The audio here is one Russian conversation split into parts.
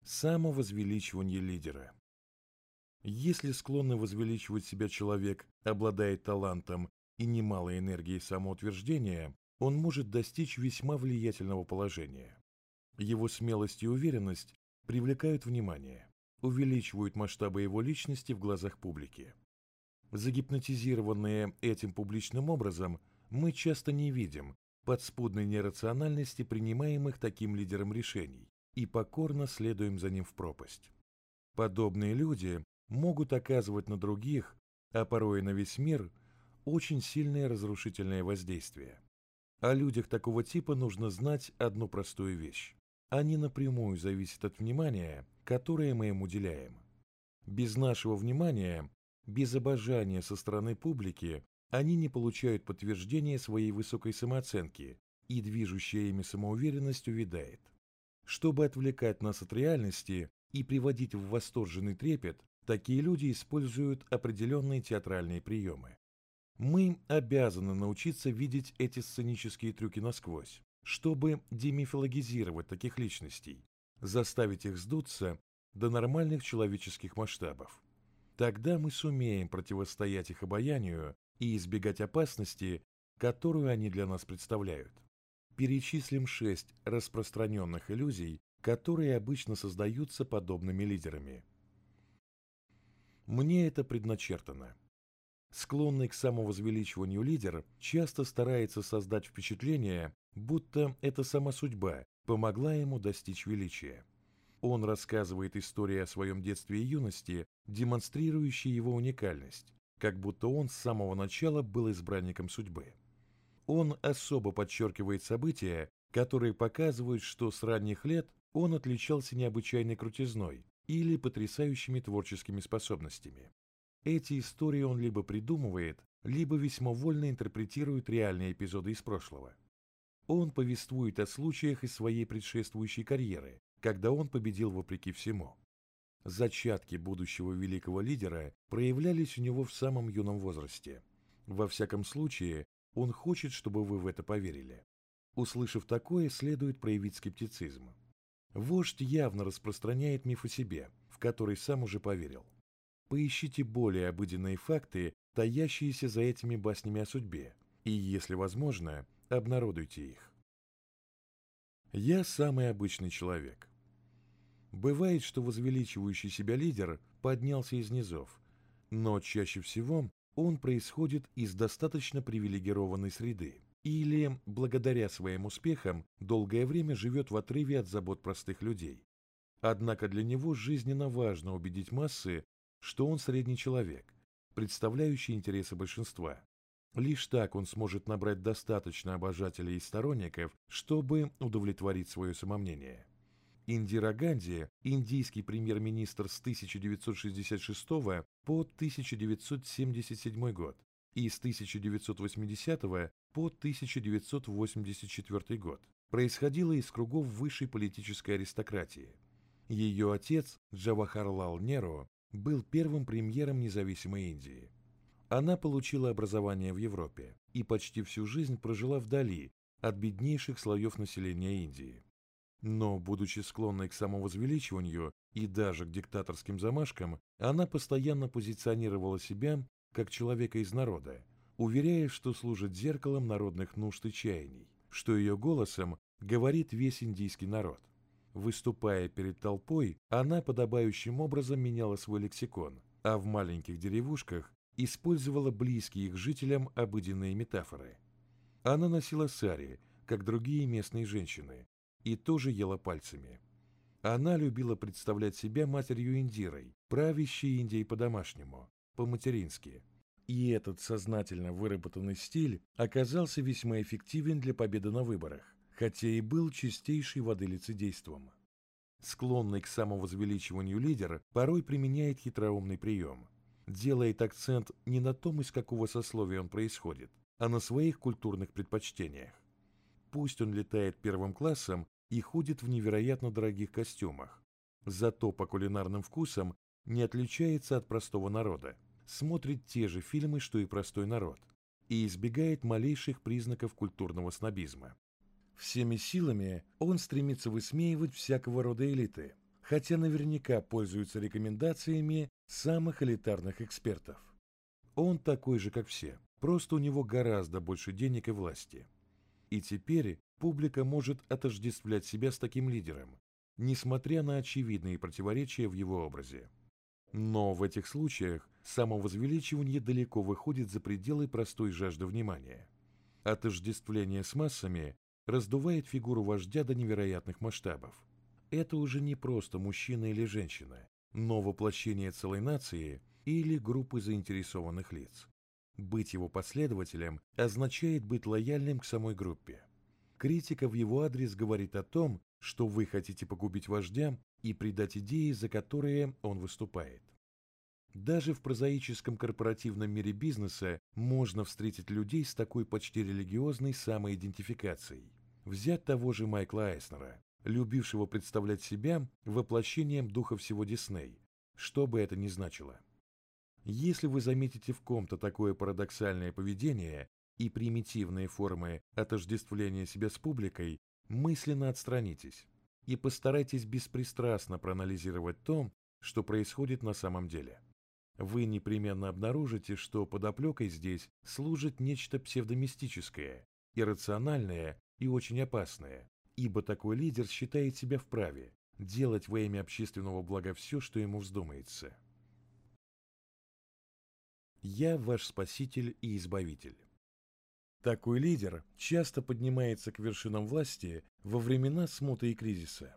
Самовозвеличивание лидера. Если склонный возвеличивать себя человек обладает талантом и немалой энергией самоутверждения, он может достичь весьма влиятельного положения. Его смелость и уверенность привлекают внимание, увеличивают масштабы его личности в глазах публики. Загипнотизированные этим публичным образом, мы часто не видим подспудной нерациональности принимаемых таким лидером решений и покорно следуем за ним в пропасть. Подобные люди могут оказывать на других, а порой и на весь мир, очень сильное разрушительное воздействие. О людях такого типа нужно знать одну простую вещь. Они напрямую зависят от внимания, которое мы им уделяем. Без нашего внимания, без обожания со стороны публики, они не получают подтверждения своей высокой самооценки, и движущая ими самоуверенность увядает. Чтобы отвлекать нас от реальности и приводить в восторженный трепет, такие люди используют определенные театральные приемы. Мы обязаны научиться видеть эти сценические трюки насквозь, чтобы демифологизировать таких личностей, заставить их сдуться до нормальных человеческих масштабов. Тогда мы сумеем противостоять их обаянию и избегать опасности, которую они для нас представляют. Перечислим 6 распространенных иллюзий, которые обычно создаются подобными лидерами. Мне это предначертано. Склонный к самовозвеличиванию лидер часто старается создать впечатление, будто это сама судьба помогла ему достичь величия. Он рассказывает истории о своем детстве и юности, демонстрирующие его уникальность, как будто он с самого начала был избранником судьбы. Он особо подчеркивает события, которые показывают, что с ранних лет он отличался необычайной крутизной или потрясающими творческими способностями. Эти истории он либо придумывает, либо весьма вольно интерпретирует реальные эпизоды из прошлого. Он повествует о случаях из своей предшествующей карьеры, когда он победил вопреки всему. Зачатки будущего великого лидера проявлялись у него в самом юном возрасте. Во всяком случае, он хочет, чтобы вы в это поверили. Услышав такое, следует проявить скептицизм. Вождь явно распространяет миф о себе, в который сам уже поверил. Поищите более обыденные факты, таящиеся за этими баснями о судьбе, и, если возможно, обнародуйте их. Я самый обычный человек. Бывает, что возвеличивающий себя лидер поднялся из низов, но чаще всего он происходит из достаточно привилегированной среды или, благодаря своим успехам, долгое время живет в отрыве от забот простых людей. Однако для него жизненно важно убедить массы, что он средний человек, представляющий интересы большинства. Лишь так он сможет набрать достаточно обожателей и сторонников, чтобы удовлетворить свое самомнение. Индира Ганди, индийский премьер-министр с 1966 по 1977 год и с 1980 по 1984 год, происходила из кругов высшей политической аристократии. Ее отец, Джавахарлал Неру, был первым премьером независимой Индии. Она получила образование в Европе и почти всю жизнь прожила вдали от беднейших слоев населения Индии. Но, будучи склонной к самовозвеличиванию и даже к диктаторским замашкам, она постоянно позиционировала себя как человека из народа, уверяя, что служит зеркалом народных нужд и чаяний, что ее голосом говорит весь индийский народ. Выступая перед толпой, она подобающим образом меняла свой лексикон, а в маленьких деревушках использовала близкие их жителям обыденные метафоры. Она носила сари, как другие местные женщины, и тоже ела пальцами. Она любила представлять себя матерью Индирой, правящей Индией по-домашнему, по-матерински. И этот сознательно выработанный стиль оказался весьма эффективен для победы на выборах, хотя и был чистейшей воды лицедейством. Склонный к самовозвеличиванию лидер порой применяет хитроумный прием. Делает акцент не на том, из какого сословия он происходит, а на своих культурных предпочтениях. Пусть он летает первым классом и ходит в невероятно дорогих костюмах, зато по кулинарным вкусам не отличается от простого народа, смотрит те же фильмы, что и простой народ, и избегает малейших признаков культурного снобизма. Всеми силами он стремится высмеивать всякого рода элиты, хотя наверняка пользуется рекомендациями самых элитарных экспертов. Он такой же, как все, просто у него гораздо больше денег и власти. И теперь публика может отождествлять себя с таким лидером, несмотря на очевидные противоречия в его образе. Но в этих случаях самовозвеличивание далеко выходит за пределы простой жажды внимания. Отождествление с массами раздувает фигуру вождя до невероятных масштабов. Это уже не просто мужчина или женщина, но воплощение целой нации или группы заинтересованных лиц. Быть его последователем означает быть лояльным к самой группе. Критика в его адрес говорит о том, что вы хотите погубить вождя и предать идеи, за которые он выступает. Даже в прозаическом корпоративном мире бизнеса можно встретить людей с такой почти религиозной самоидентификацией. Взять того же Майкла Айснера, любившего представлять себя воплощением духа всего Дисней, что бы это ни значило. Если вы заметите в ком-то такое парадоксальное поведение и примитивные формы отождествления себя с публикой, мысленно отстранитесь и постарайтесь беспристрастно проанализировать то, что происходит на самом деле. Вы непременно обнаружите, что подоплекой здесь служит нечто псевдомистическое, иррациональное и очень опасное, ибо такой лидер считает себя вправе делать во имя общественного блага все, что ему вздумается. Я ваш спаситель и избавитель. Такой лидер часто поднимается к вершинам власти во времена смуты и кризиса.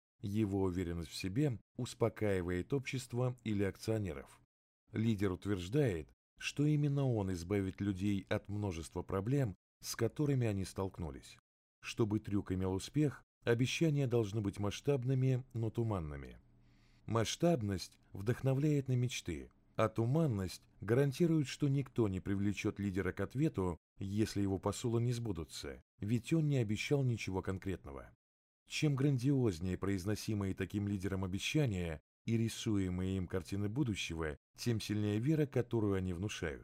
Его уверенность в себе успокаивает общество или акционеров. Лидер утверждает, что именно он избавит людей от множества проблем, с которыми они столкнулись. Чтобы трюк имел успех, обещания должны быть масштабными, но туманными. Масштабность вдохновляет на мечты, а туманность гарантирует, что никто не привлечет лидера к ответу, если его посулы не сбудутся, ведь он не обещал ничего конкретного. Чем грандиознее произносимые таким лидером обещания и рисуемые им картины будущего, тем сильнее вера, которую они внушают.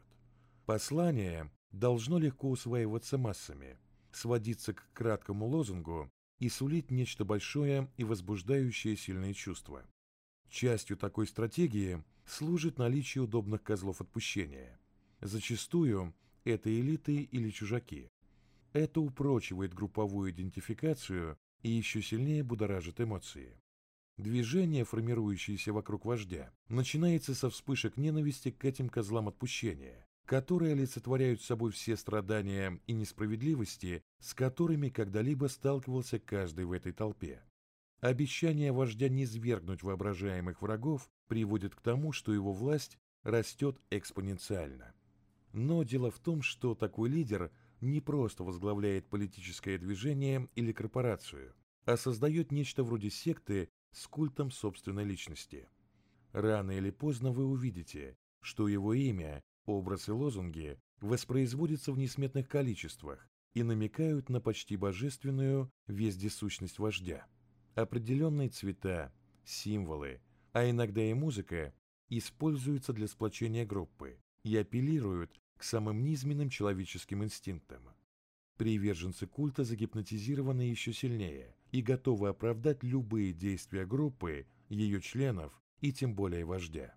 Послание должно легко усваиваться массами, сводиться к краткому лозунгу и сулить нечто большое и возбуждающее сильные чувства. Частью такой стратегии служит наличие удобных козлов отпущения. Зачастую это элиты или чужаки. Это упрочивает групповую идентификацию и еще сильнее будоражит эмоции. Движение, формирующееся вокруг вождя, начинается со вспышек ненависти к этим козлам отпущения, которые олицетворяют собой все страдания и несправедливости, с которыми когда-либо сталкивался каждый в этой толпе. Обещание вождя низвергнуть воображаемых врагов приводит к тому, что его власть растет экспоненциально. Но дело в том, что такой лидер не просто возглавляет политическое движение или корпорацию, а создает нечто вроде секты с культом собственной личности. Рано или поздно вы увидите, что его имя, образ и лозунги воспроизводятся в несметных количествах и намекают на почти божественную вездесущность вождя. Определенные цвета, символы, а иногда и музыка используются для сплочения группы и апеллируют к самым низменным человеческим инстинктам. Приверженцы культа загипнотизированы еще сильнее и готовы оправдать любые действия группы, ее членов и тем более вождя.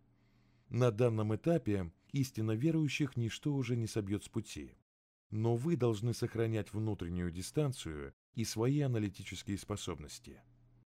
На данном этапе истинно верующих ничто уже не собьет с пути. Но вы должны сохранять внутреннюю дистанцию и свои аналитические способности.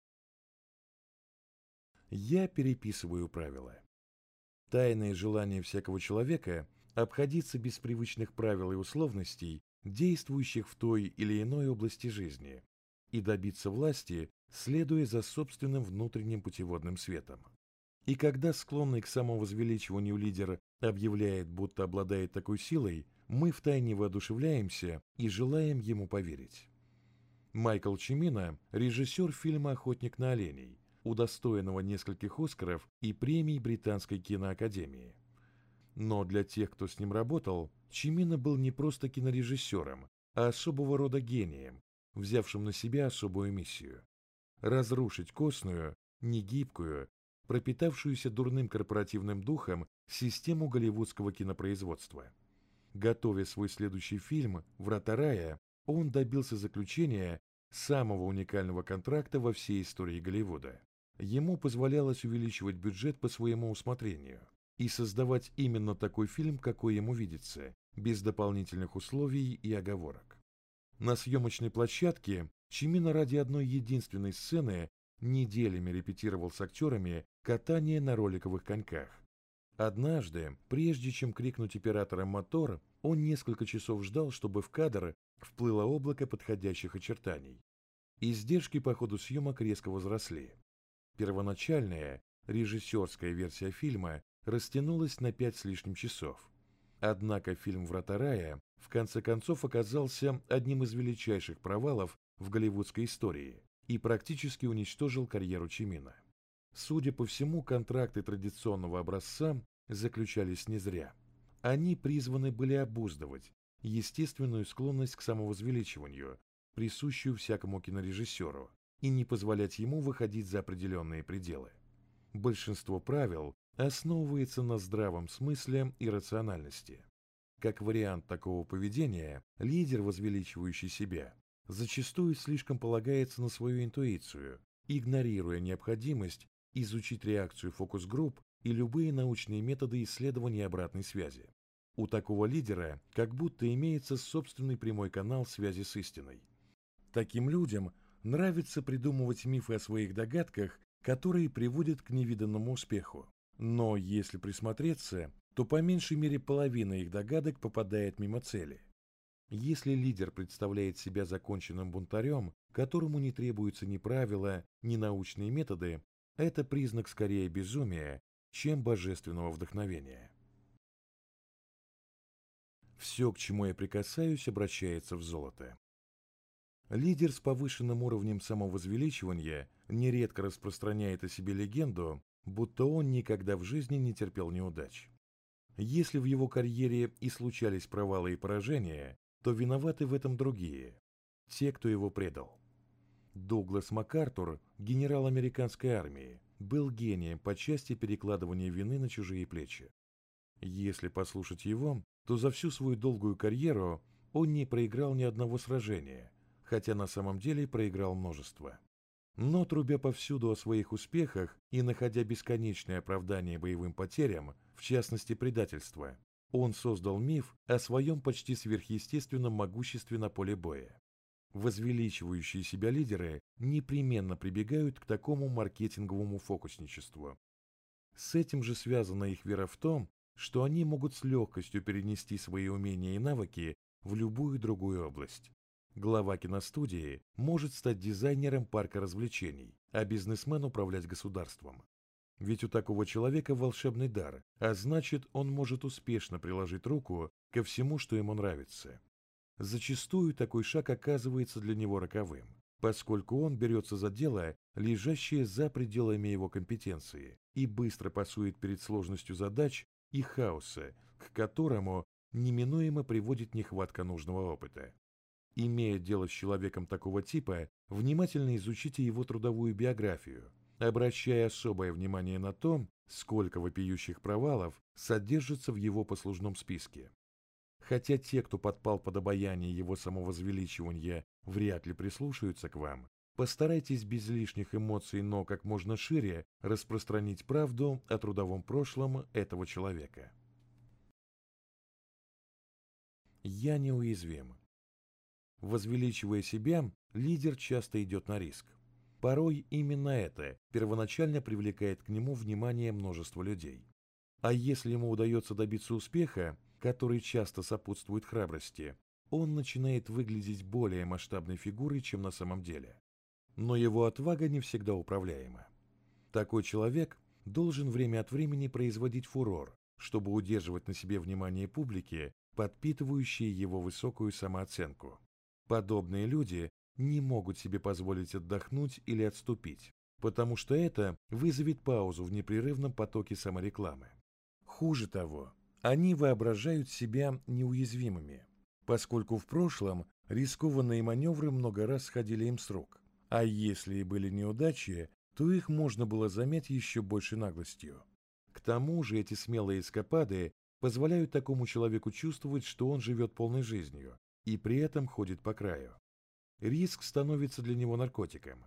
Я переписываю правила. Тайное желание всякого человека обходиться без привычных правил и условностей, действующих в той или иной области жизни, и добиться власти, следуя за собственным внутренним путеводным светом. И когда склонный к самовозвеличиванию лидер объявляет, будто обладает такой силой, мы втайне воодушевляемся и желаем ему поверить. Майкл Чимино – режиссер фильма «Охотник на оленей», удостоенного нескольких Оскаров и премий Британской киноакадемии. Но для тех, кто с ним работал, Чимино был не просто кинорежиссером, а особого рода гением, взявшим на себя особую миссию – разрушить костную, негибкую, пропитавшуюся дурным корпоративным духом систему голливудского кинопроизводства. Готовя свой следующий фильм «Врата рая», он добился заключения самого уникального контракта во всей истории Голливуда. Ему позволялось увеличивать бюджет по своему усмотрению и создавать именно такой фильм, какой ему видится, без дополнительных условий и оговорок. На съемочной площадке Чимино ради одной единственной сцены неделями репетировал с актерами катание на роликовых коньках. Однажды, прежде чем крикнуть операторам «мотор», он несколько часов ждал, чтобы в кадр вплыло облако подходящих очертаний. Издержки по ходу съемок резко возросли. Первоначальная, режиссерская версия фильма растянулась на 5 с лишним часов. Однако фильм «Врата рая» в конце концов оказался одним из величайших провалов в голливудской истории и практически уничтожил карьеру Чимино. Судя по всему, контракты традиционного образца заключались не зря. Они призваны были обуздывать естественную склонность к самовозвеличиванию, присущую всякому кинорежиссеру, и не позволять ему выходить за определенные пределы. Большинство правил основывается на здравом смысле и рациональности. Как вариант такого поведения, лидер, возвеличивающий себя, зачастую слишком полагается на свою интуицию, игнорируя необходимость изучить реакцию фокус-групп и любые научные методы исследования обратной связи. У такого лидера как будто имеется собственный прямой канал связи с истиной. Таким людям нравится придумывать мифы о своих догадках, которые приводят к невиданному успеху. Но если присмотреться, то по меньшей мере половина их догадок попадает мимо цели. Если лидер представляет себя законченным бунтарем, которому не требуются ни правила, ни научные методы, это признак скорее безумия, чем божественного вдохновения. Все, к чему я прикасаюсь, обращается в золото. Лидер с повышенным уровнем самовозвеличивания нередко распространяет о себе легенду, будто он никогда в жизни не терпел неудач. Если в его карьере и случались провалы и поражения, то виноваты в этом другие, те, кто его предал. Дуглас МакАртур, генерал американской армии, был гением по части перекладывания вины на чужие плечи. Если послушать его, то за всю свою долгую карьеру он не проиграл ни одного сражения, хотя на самом деле проиграл множество. Но трубя повсюду о своих успехах и находя бесконечное оправдание боевым потерям, в частности предательство, он создал миф о своем почти сверхъестественном могуществе на поле боя. Возвеличивающие себя лидеры непременно прибегают к такому маркетинговому фокусничеству. С этим же связана их вера в том, что они могут с легкостью перенести свои умения и навыки в любую другую область. Глава киностудии может стать дизайнером парка развлечений, а бизнесмен управлять государством. Ведь у такого человека волшебный дар, а значит, он может успешно приложить руку ко всему, что ему нравится. Зачастую такой шаг оказывается для него роковым, поскольку он берется за дело, лежащее за пределами его компетенции, и быстро пасует перед сложностью задач и хаоса, к которому неминуемо приводит нехватка нужного опыта. Имея дело с человеком такого типа, внимательно изучите его трудовую биографию, обращая особое внимание на то, сколько вопиющих провалов содержится в его послужном списке. Хотя те, кто подпал под обаяние его самовозвеличивания, вряд ли прислушаются к вам, постарайтесь без лишних эмоций, но как можно шире распространить правду о трудовом прошлом этого человека. Я неуязвим. Возвеличивая себя, лидер часто идет на риск. Порой именно это первоначально привлекает к нему внимание множества людей. А если ему удается добиться успеха, который часто сопутствует храбрости, он начинает выглядеть более масштабной фигурой, чем на самом деле. Но его отвага не всегда управляема. Такой человек должен время от времени производить фурор, чтобы удерживать на себе внимание публики, подпитывающей его высокую самооценку. Подобные люди не могут себе позволить отдохнуть или отступить, потому что это вызовет паузу в непрерывном потоке саморекламы. Хуже того, они воображают себя неуязвимыми, поскольку в прошлом рискованные маневры много раз сходили им с рук, а если и были неудачи, то их можно было замять еще большей наглостью. К тому же эти смелые эскапады позволяют такому человеку чувствовать, что он живет полной жизнью и при этом ходит по краю. Риск становится для него наркотиком.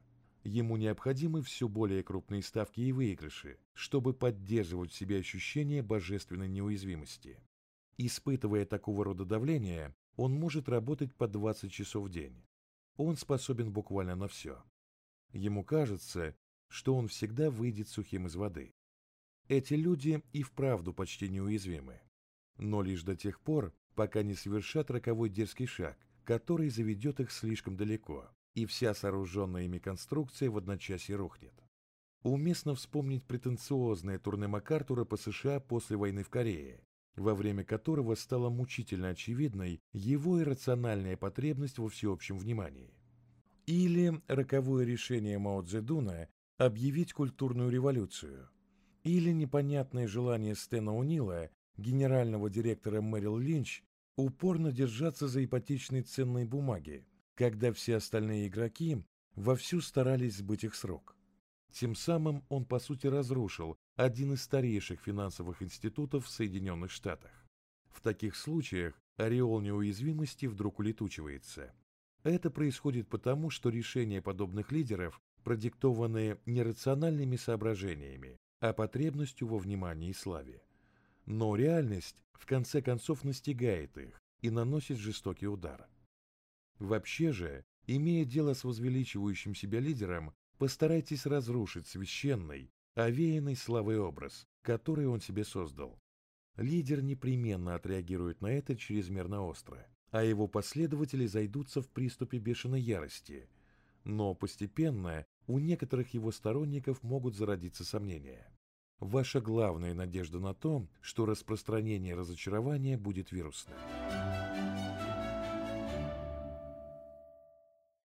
Ему необходимы все более крупные ставки и выигрыши, чтобы поддерживать в себе ощущение божественной неуязвимости. Испытывая такого рода давление, он может работать по 20 часов в день. Он способен буквально на все. Ему кажется, что он всегда выйдет сухим из воды. Эти люди и вправду почти неуязвимы. Но лишь до тех пор, пока не совершат роковой дерзкий шаг, который заведет их слишком далеко, и вся сооруженная ими конструкция в одночасье рухнет. Уместно вспомнить претенциозное турне МакАртура по США после войны в Корее, во время которого стала мучительно очевидной его иррациональная потребность во всеобщем внимании. Или роковое решение Мао Цзэдуна объявить культурную революцию. Или непонятное желание Стэна О'Нила, генерального директора Мэрил Линч, упорно держаться за ипотечные ценные бумаги, когда все остальные игроки вовсю старались сбыть их с рук. Тем самым он, по сути, разрушил один из старейших финансовых институтов в Соединенных Штатах. В таких случаях ореол неуязвимости вдруг улетучивается. Это происходит потому, что решения подобных лидеров продиктованы не рациональными соображениями, а потребностью во внимании и славе. Но реальность в конце концов настигает их и наносит жестокий удар. Вообще же, имея дело с возвеличивающим себя лидером, постарайтесь разрушить священный, овеянный славой образ, который он себе создал. Лидер непременно отреагирует на это чрезмерно остро, а его последователи зайдутся в приступе бешеной ярости. Но постепенно у некоторых его сторонников могут зародиться сомнения. Ваша главная надежда на то, что распространение разочарования будет вирусным.